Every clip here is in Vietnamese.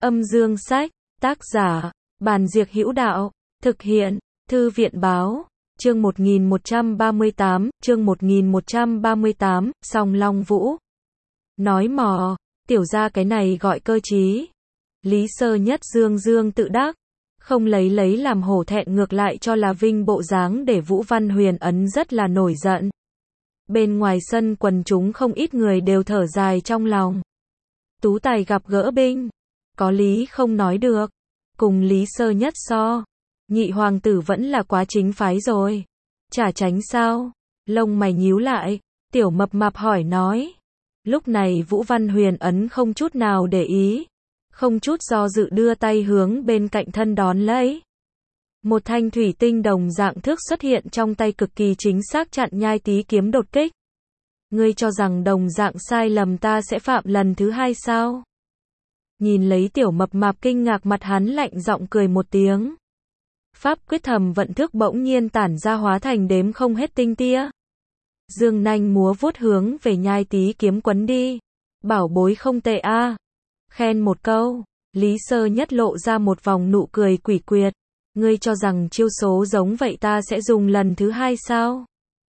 Âm dương sách, tác giả, Bàn Diệc Hữu Đạo, thực hiện, Thư viện Báo, chương 1138, Song Long Vũ. Nói mò, tiểu ra cái này gọi cơ trí. Lý Sơ Nhất dương tự đắc, không lấy làm hổ thẹn, ngược lại cho là vinh bộ dáng để Vũ Văn Huyền Ấn rất là nổi giận. Bên ngoài sân quần chúng không ít người đều thở dài trong lòng. Tú tài gặp gỡ binh, có lý không nói được. Cùng Lý Sơ Nhất so, nhị hoàng tử vẫn là quá chính phái rồi. Chả tránh sao? Lông mày nhíu lại, tiểu mập mạp hỏi nói. Lúc này Vũ Văn Huyền Ấn không chút nào để ý, không chút do dự đưa tay hướng bên cạnh thân đón lấy. Một thanh thủy tinh đồng dạng thước xuất hiện trong tay, cực kỳ chính xác chặn Nhai Tý kiếm đột kích. Ngươi cho rằng đồng dạng sai lầm ta sẽ phạm lần thứ hai sao? Nhìn lấy tiểu mập mạp kinh ngạc, mặt hắn lạnh giọng cười một tiếng. Pháp quyết thầm vận thước bỗng nhiên tản ra, hóa thành đếm không hết tinh tia. Dương nanh múa vuốt hướng về Nhai Tý kiếm quấn đi. Bảo bối không tệ a. Khen một câu, Lý Sơ Nhất lộ ra một vòng nụ cười quỷ quyệt. Ngươi cho rằng chiêu số giống vậy ta sẽ dùng lần thứ hai sao?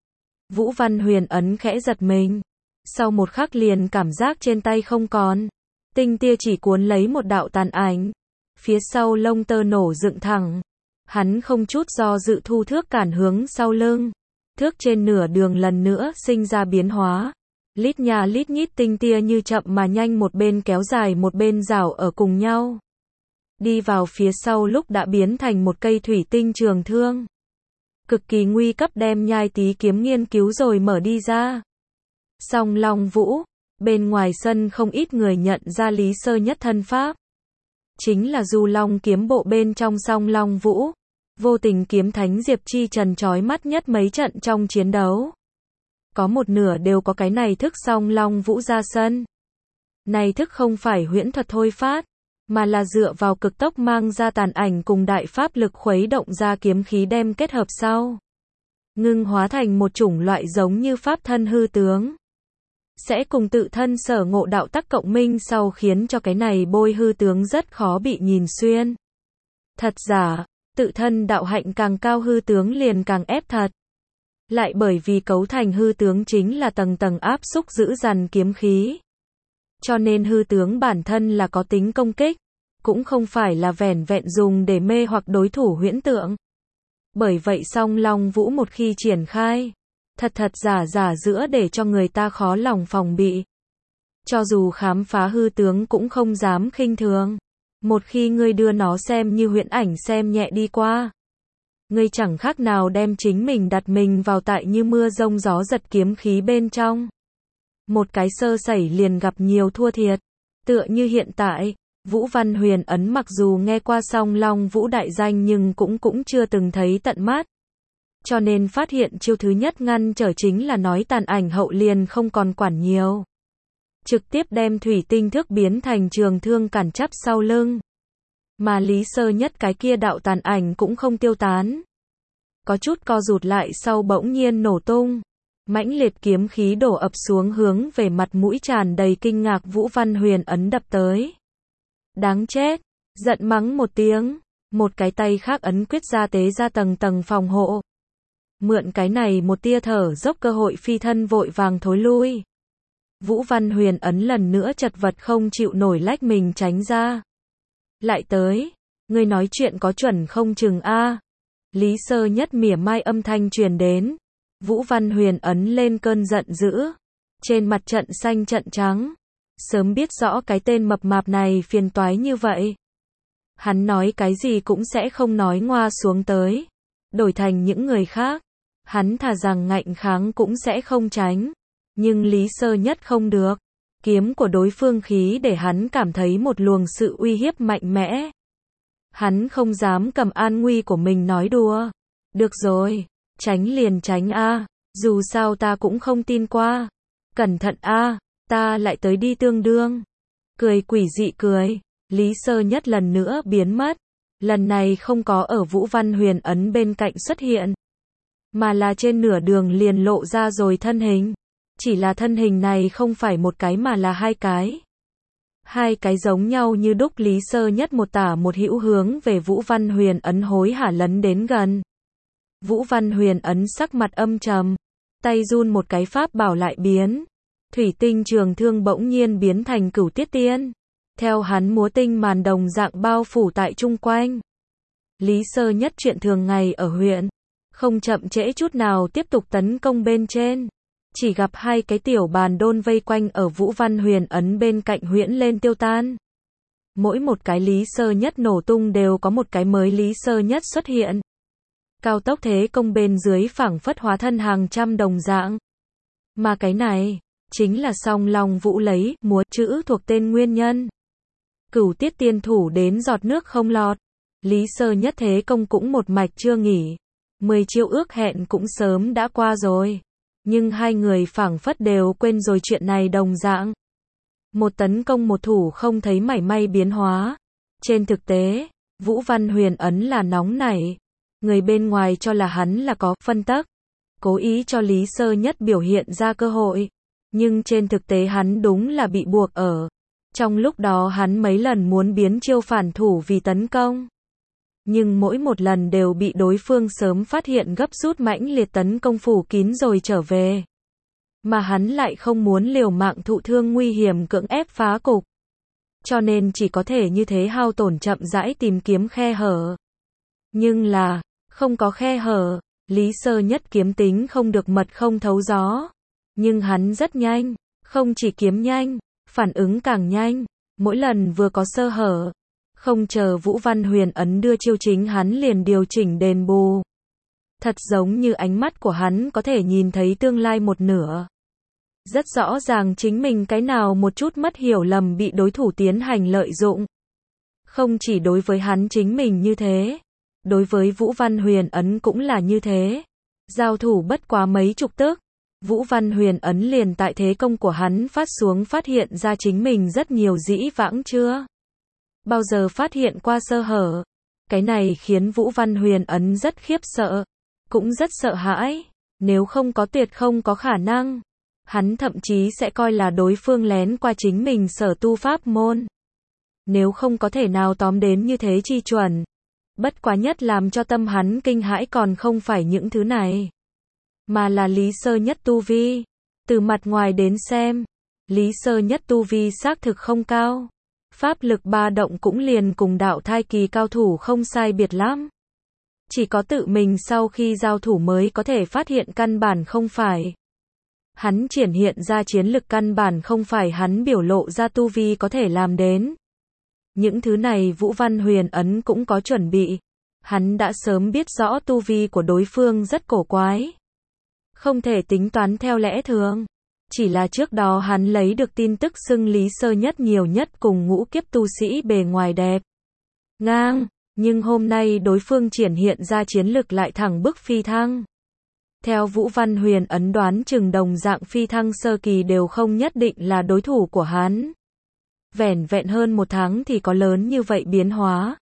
Vũ Văn Huyền Ấn khẽ giật mình. Sau một khắc liền cảm giác trên tay không còn. Tinh tia chỉ cuốn lấy một đạo tàn ảnh. Phía sau lông tơ nổ dựng thẳng. Hắn không chút do dự thu thước cản hướng sau lưng. Thước trên nửa đường lần nữa sinh ra biến hóa. Lít nhà lít nhít tinh tia như chậm mà nhanh, một bên kéo dài một bên rảo ở cùng nhau. Đi vào phía sau lúc đã biến thành một cây thủy tinh trường thương. Cực kỳ nguy cấp, đem Nhai Tý kiếm nghiên cứu rồi mở đi ra. Song Long Vũ, bên ngoài sân không ít người nhận ra Lý Sơ Nhất thân pháp. Chính là Du Long kiếm bộ bên trong Song Long Vũ. Vô tình kiếm thánh Diệp Chi Trần chói mắt nhất mấy trận trong chiến đấu. Có một nửa đều có cái này thức Song Long Vũ ra sân. Này thức không phải huyễn thuật thôi phát, mà là dựa vào cực tốc mang ra tàn ảnh cùng đại pháp lực khuấy động ra kiếm khí đem kết hợp sau. Ngưng hóa thành một chủng loại giống như pháp thân hư tướng. Sẽ cùng tự thân sở ngộ đạo tắc cộng minh sau, khiến cho cái này bôi hư tướng rất khó bị nhìn xuyên. Thật giả, tự thân đạo hạnh càng cao hư tướng liền càng ép thật. Lại bởi vì cấu thành hư tướng chính là tầng tầng áp xúc giữ dằn kiếm khí. Cho nên hư tướng bản thân là có tính công kích, cũng không phải là vẻn vẹn dùng để mê hoặc đối thủ huyễn tượng. Bởi vậy Song Long Vũ một khi triển khai, thật giả giữa để cho người ta khó lòng phòng bị. Cho dù khám phá hư tướng cũng không dám khinh thường. Một khi ngươi đưa nó xem như huyễn ảnh xem nhẹ đi qua, ngươi chẳng khác nào đem chính mình đặt mình vào tại như mưa rông gió giật kiếm khí bên trong. Một cái sơ sẩy liền gặp nhiều thua thiệt. Tựa như hiện tại, Vũ Văn Huyền Ấn mặc dù nghe qua Song Long Vũ đại danh nhưng cũng chưa từng thấy tận mắt. Cho nên phát hiện chiêu thứ nhất ngăn trở chính là nói tàn ảnh hậu, liền không còn quản nhiều. Trực tiếp đem thủy tinh thước biến thành trường thương cản chắp sau lưng. Mà Lý Sơ Nhất cái kia đạo tàn ảnh cũng không tiêu tán. Có chút co rụt lại sau bỗng nhiên nổ tung. Mãnh liệt kiếm khí đổ ập xuống hướng về mặt mũi tràn đầy kinh ngạc Vũ Văn Huyền Ấn đập tới. Đáng chết, giận mắng một tiếng, một cái tay khác ấn quyết ra tế ra tầng phòng hộ. Mượn cái này một tia thở dốc cơ hội, phi thân vội vàng thối lui. Vũ Văn Huyền Ấn lần nữa chật vật không chịu nổi lách mình tránh ra. Lại tới, ngươi nói chuyện có chuẩn không chừng a. Lý Sơ Nhất mỉa mai âm thanh truyền đến. Vũ Văn Huyền Ấn lên cơn giận dữ, trên mặt trận xanh trận trắng. Sớm biết rõ cái tên mập mạp này phiền toái như vậy, hắn nói cái gì cũng sẽ không nói ngoa xuống tới. Đổi thành những người khác, hắn thà rằng ngạnh kháng cũng sẽ không tránh. Nhưng Lý Sơ Nhất không được. Kiếm của đối phương khí để hắn cảm thấy một luồng sự uy hiếp mạnh mẽ. Hắn không dám cầm an nguy của mình nói đùa. Được rồi, tránh liền tránh a, dù sao ta cũng không tin qua. Cẩn thận a, ta lại tới đi tương đương. Cười quỷ dị cười, Lý Sơ Nhất lần nữa biến mất. Lần này không có ở Vũ Văn Huyền Ấn bên cạnh xuất hiện, mà là trên nửa đường liền lộ ra rồi thân hình. Chỉ là thân hình này không phải một cái mà là hai cái. Hai cái giống nhau như đúc, Lý Sơ Nhất một tả một hữu hướng về Vũ Văn Huyền Ấn hối hả lấn đến gần. Vũ Văn Huyền Ấn sắc mặt âm trầm, tay run một cái, pháp bảo lại biến. Thủy tinh trường thương bỗng nhiên biến thành Cửu Tiết Tiên. Theo hắn múa, tinh màn đồng dạng bao phủ tại chung quanh. Lý Sơ Nhất chuyện thường ngày ở huyện, không chậm trễ chút nào tiếp tục tấn công bên trên. Chỉ gặp hai cái tiểu bàn đôn vây quanh ở Vũ Văn Huyền Ấn bên cạnh huyễn lên tiêu tan. Mỗi một cái Lý Sơ Nhất nổ tung đều có một cái mới Lý Sơ Nhất xuất hiện. Cao tốc thế công bên dưới phảng phất hóa thân hàng trăm đồng dạng. Mà cái này, chính là Song Long Vũ lấy, múa, chữ thuộc tên nguyên nhân. Cửu Tiết Tiên thủ đến giọt nước không lọt. Lý Sơ Nhất thế công cũng một mạch chưa nghỉ. 10 chiêu ước hẹn cũng sớm đã qua rồi. Nhưng hai người phảng phất đều quên rồi chuyện này đồng dạng. Một tấn công một thủ không thấy mảy may biến hóa. Trên thực tế, Vũ Văn Huyền Ấn là nóng nảy. Người bên ngoài cho là hắn là có phân tắc, cố ý cho Lý Sơ Nhất biểu hiện ra cơ hội. Nhưng trên thực tế hắn đúng là bị buộc ở. Trong lúc đó hắn mấy lần muốn biến chiêu phản thủ vì tấn công. Nhưng mỗi một lần đều bị đối phương sớm phát hiện, gấp rút mãnh liệt tấn công phủ kín rồi trở về. Mà hắn lại không muốn liều mạng thụ thương nguy hiểm cưỡng ép phá cục. Cho nên chỉ có thể như thế hao tổn chậm rãi tìm kiếm khe hở. Nhưng là, không có khe hở. Lý Sơ Nhất kiếm tính không được mật không thấu gió. Nhưng hắn rất nhanh, không chỉ kiếm nhanh, phản ứng càng nhanh. Mỗi lần vừa có sơ hở, không chờ Vũ Văn Huyền Ấn đưa chiêu chính hắn liền điều chỉnh đền bù. Thật giống như ánh mắt của hắn có thể nhìn thấy tương lai một nửa. Rất rõ ràng chính mình cái nào một chút mất hiểu lầm bị đối thủ tiến hành lợi dụng. Không chỉ đối với hắn chính mình như thế, đối với Vũ Văn Huyền Ấn cũng là như thế. Giao thủ bất quá mấy chục tức, Vũ Văn Huyền Ấn liền tại thế công của hắn phát xuống phát hiện ra chính mình rất nhiều dĩ vãng chưa bao giờ phát hiện qua sơ hở. Cái này khiến Vũ Văn Huyền Ấn rất khiếp sợ, cũng rất sợ hãi. Nếu không có tuyệt không có khả năng. Hắn thậm chí sẽ coi là đối phương lén qua chính mình sở tu pháp môn. Nếu không có thể nào tóm đến như thế chi chuẩn. Bất quá nhất làm cho tâm hắn kinh hãi còn không phải những thứ này, mà là Lý Sơ Nhất tu vi. Từ mặt ngoài đến xem, Lý Sơ Nhất tu vi xác thực không cao. Pháp lực ba động cũng liền cùng đạo thai kỳ cao thủ không sai biệt lắm. Chỉ có tự mình sau khi giao thủ mới có thể phát hiện căn bản không phải. Hắn triển hiện ra chiến lực căn bản không phải hắn biểu lộ ra tu vi có thể làm đến. Những thứ này Vũ Văn Huyền Ấn cũng có chuẩn bị. Hắn đã sớm biết rõ tu vi của đối phương rất cổ quái. Không thể tính toán theo lẽ thường. Chỉ là trước đó hắn lấy được tin tức xưng Lý Sơ Nhất nhiều nhất cùng ngũ kiếp tu sĩ bề ngoài đẹp ngang. Nhưng hôm nay đối phương triển hiện ra chiến lực lại thẳng bức phi thăng. Theo Vũ Văn Huyền Ấn đoán chừng đồng dạng phi thăng sơ kỳ đều không nhất định là đối thủ của hắn. Vẻn vẹn hơn một tháng thì có lớn như vậy biến hóa.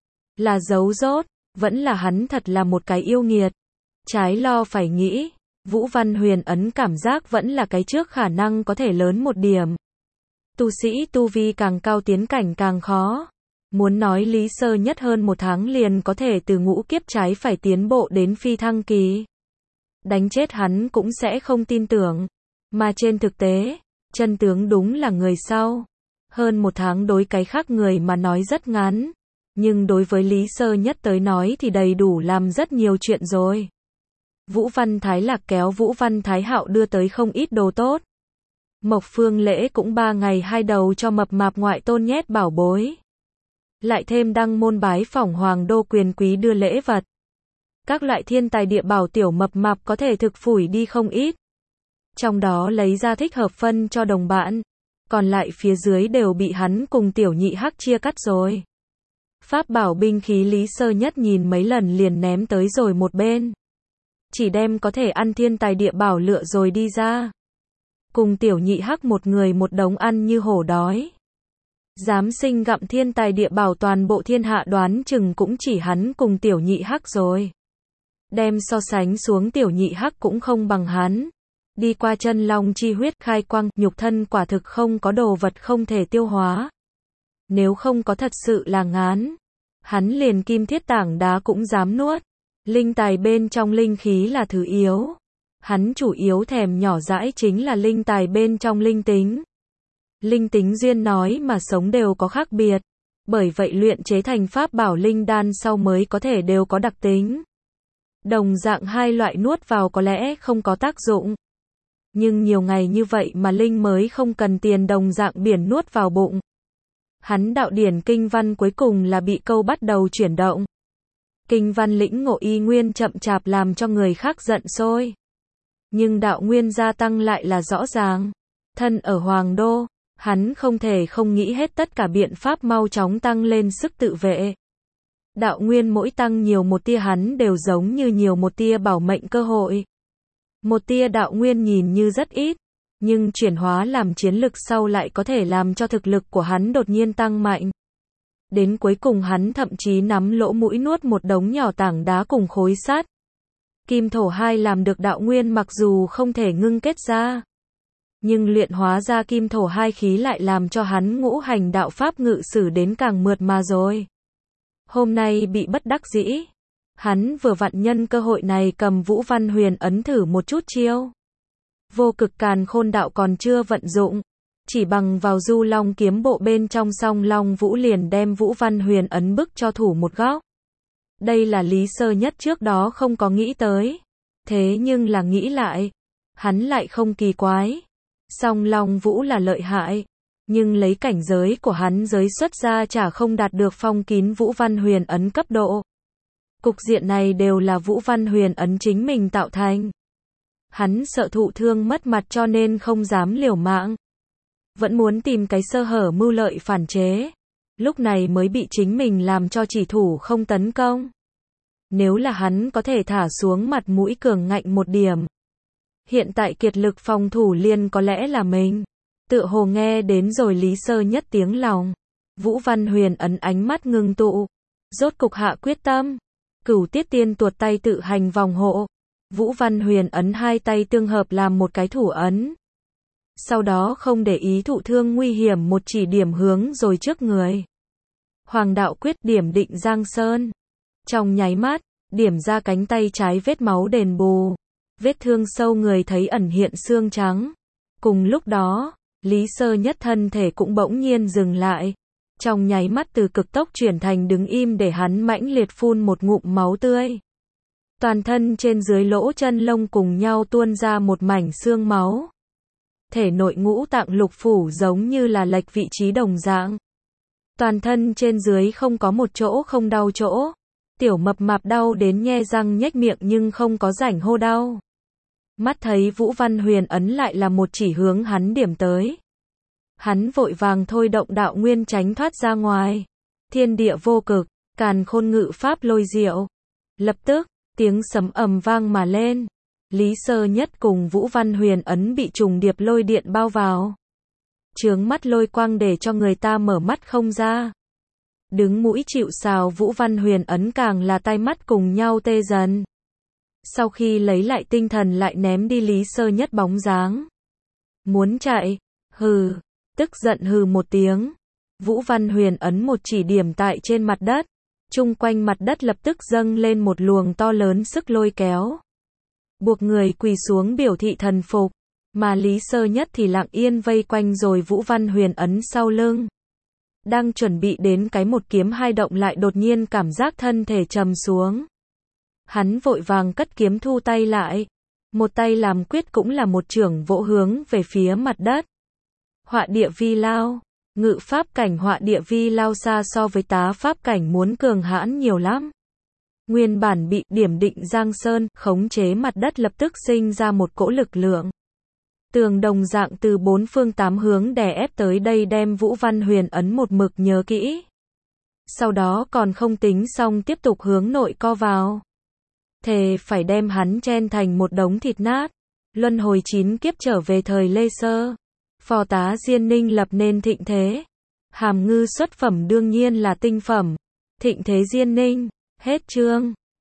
Là giấu rốt, vẫn là hắn thật là một cái yêu nghiệt. Trái lo phải nghĩ, Vũ Văn Huyền Ấn cảm giác vẫn là cái trước khả năng có thể lớn một điểm. Tu sĩ tu vi càng cao tiến cảnh càng khó. Muốn nói Lý Sơ Nhất hơn một tháng liền có thể từ ngũ kiếp trái phải tiến bộ đến phi thăng kỳ. Đánh chết hắn cũng sẽ không tin tưởng. Mà trên thực tế, chân tướng đúng là người sau. Hơn một tháng đối cái khác người mà nói rất ngắn. Nhưng đối với Lý Sơ Nhất tới nói thì đầy đủ làm rất nhiều chuyện rồi. Vũ Văn Thái Lạc kéo Vũ Văn Thái Hạo đưa tới không ít đồ tốt. Mộc Phương Lễ cũng 3 ngày 2 đầu cho mập mạp ngoại tôn nhét bảo bối. Lại thêm đăng môn bái phỏng hoàng đô quyền quý đưa lễ vật. Các loại thiên tài địa bảo tiểu mập mạp có thể thực phủi đi không ít. Trong đó lấy ra thích hợp phân cho đồng bạn. Còn lại phía dưới đều bị hắn cùng tiểu nhị hắc chia cắt rồi. Pháp bảo binh khí Lý Sơ Nhất nhìn mấy lần liền ném tới rồi một bên. Chỉ đem có thể ăn thiên tài địa bảo lựa rồi đi ra. Cùng tiểu nhị hắc một người một đống ăn như hổ đói. Dám sinh gặm thiên tài địa bảo toàn bộ thiên hạ đoán chừng cũng chỉ hắn cùng tiểu nhị hắc rồi. Đem so sánh xuống tiểu nhị hắc cũng không bằng hắn. đi qua chân long chi huyết khai quang, nhục thân quả thực không có đồ vật không thể tiêu hóa. Nếu không có thật sự là ngán, hắn liền kim thiết tảng đá cũng dám nuốt. Linh tài bên trong linh khí là thứ yếu. Hắn chủ yếu thèm nhỏ dãi chính là linh tài bên trong linh tính. Linh tính duyên nói mà sống đều có khác biệt. Bởi vậy luyện chế thành pháp bảo linh đan sau mới có thể đều có đặc tính. Đồng dạng hai loại nuốt vào có lẽ không có tác dụng. Nhưng nhiều ngày như vậy mà linh mới không cần tiền đồng dạng biển nuốt vào bụng. Hắn đạo điển kinh văn cuối cùng là bị câu bắt đầu chuyển động. Kinh văn lĩnh ngộ y nguyên chậm chạp làm cho người khác giận sôi. Nhưng đạo nguyên gia tăng lại là rõ ràng. Thân ở Hoàng Đô, hắn không thể không nghĩ hết tất cả biện pháp mau chóng tăng lên sức tự vệ. Đạo nguyên mỗi tăng nhiều một tia hắn đều giống như nhiều một tia bảo mệnh cơ hội. Một tia đạo nguyên nhìn như rất ít, nhưng chuyển hóa làm chiến lực sau lại có thể làm cho thực lực của hắn đột nhiên tăng mạnh. Đến cuối cùng hắn thậm chí nắm lỗ mũi nuốt một đống nhỏ tảng đá cùng khối sắt. Kim thổ hai làm được đạo nguyên mặc dù không thể ngưng kết ra, nhưng luyện hóa ra kim thổ hai khí lại làm cho hắn ngũ hành đạo pháp ngự sử đến càng mượt mà rồi. Hôm nay bị bất đắc dĩ, hắn vừa vặn nhân cơ hội này cầm Vũ Văn Huyền ấn thử một chút chiêu. Vô cực càn khôn đạo còn chưa vận dụng, chỉ bằng vào Du Long kiếm bộ bên trong song Long Vũ liền đem Vũ Văn Huyền ấn bức cho thủ một góc. Đây là Lý Sơ Nhất trước đó không có nghĩ tới. Thế nhưng là nghĩ lại, hắn lại không kỳ quái. Song Long Vũ là lợi hại, nhưng lấy cảnh giới của hắn giới xuất ra chả không đạt được phong kín Vũ Văn Huyền ấn cấp độ. Cục diện này đều là Vũ Văn Huyền ấn chính mình tạo thành. Hắn sợ thụ thương mất mặt cho nên không dám liều mạng. Vẫn muốn tìm cái sơ hở mưu lợi phản chế. Lúc này mới bị chính mình làm cho chỉ thủ không tấn công. Nếu là hắn có thể thả xuống mặt mũi cường ngạnh một điểm. Hiện tại kiệt lực phòng thủ liền có lẽ là mình. Tựa hồ nghe đến rồi Lý Sơ Nhất tiếng lòng. Vũ Văn Huyền ấn ánh mắt ngưng tụ. Rốt cục hạ quyết tâm. Cửu Tiết Tiên tuột tay tự hành vòng hộ. Vũ Văn Huyền ấn hai tay tương hợp làm một cái thủ ấn. Sau đó không để ý thụ thương nguy hiểm một chỉ điểm hướng rồi trước người. Hoàng đạo quyết điểm định Giang Sơn. Trong nháy mắt, điểm ra cánh tay trái vết máu đền bù. Vết thương sâu người thấy ẩn hiện xương trắng. Cùng lúc đó, Lý Sơ Nhất thân thể cũng bỗng nhiên dừng lại. Trong nháy mắt từ cực tốc chuyển thành đứng im để hắn mãnh liệt phun một ngụm máu tươi. Toàn thân trên dưới lỗ chân lông cùng nhau tuôn ra một mảnh xương máu. Thể nội ngũ tạng lục phủ giống như là lệch vị trí đồng dạng. Toàn thân trên dưới không có một chỗ không đau chỗ. Tiểu mập mạp đau đến nhe răng nhếch miệng nhưng không có rảnh hô đau. Mắt thấy Vũ Văn Huyền ấn lại là một chỉ hướng hắn điểm tới. Hắn vội vàng thôi động đạo nguyên tránh thoát ra ngoài. Thiên địa vô cực, càn khôn ngự pháp lôi diệu. Lập tức, tiếng sấm ầm vang mà lên. Lý Sơ Nhất cùng Vũ Văn Huyền ấn bị trùng điệp lôi điện bao vào. Chướng mắt lôi quang để cho người ta mở mắt không ra. Đứng mũi chịu sào Vũ Văn Huyền ấn càng là tai mắt cùng nhau tê dần. Sau khi lấy lại tinh thần lại ném đi Lý Sơ Nhất bóng dáng. Muốn chạy, hừ, tức giận hừ một tiếng. Vũ Văn Huyền ấn một chỉ điểm tại trên mặt đất. Chung quanh mặt đất lập tức dâng lên một luồng to lớn sức lôi kéo. Buộc người quỳ xuống biểu thị thần phục. Mà Lý Sơ Nhất thì lặng yên vây quanh rồi Vũ Văn Huyền ấn sau lưng. Đang chuẩn bị đến cái một kiếm hai động lại đột nhiên cảm giác thân thể trầm xuống. Hắn vội vàng cất kiếm thu tay lại. Một tay làm quyết cũng là một chưởng vỗ hướng về phía mặt đất. Họa địa vi lao. Ngự pháp cảnh họa địa vi lao xa so với tá pháp cảnh muốn cường hãn nhiều lắm. Nguyên bản bị điểm định Giang Sơn khống chế mặt đất lập tức sinh ra một cỗ lực lượng. Tường đồng dạng từ bốn phương tám hướng đè ép tới đây đem Vũ Văn Huyền ấn một mực nhớ kỹ. Sau đó còn không tính xong tiếp tục hướng nội co vào. Thề phải đem hắn chen thành một đống thịt nát. Luân hồi 9 kiếp trở về thời Lê Sơ. Phò tá Diên Ninh lập nên thịnh thế. Hàm ngư xuất phẩm đương nhiên là tinh phẩm. Thịnh thế Diên Ninh. Hết chương.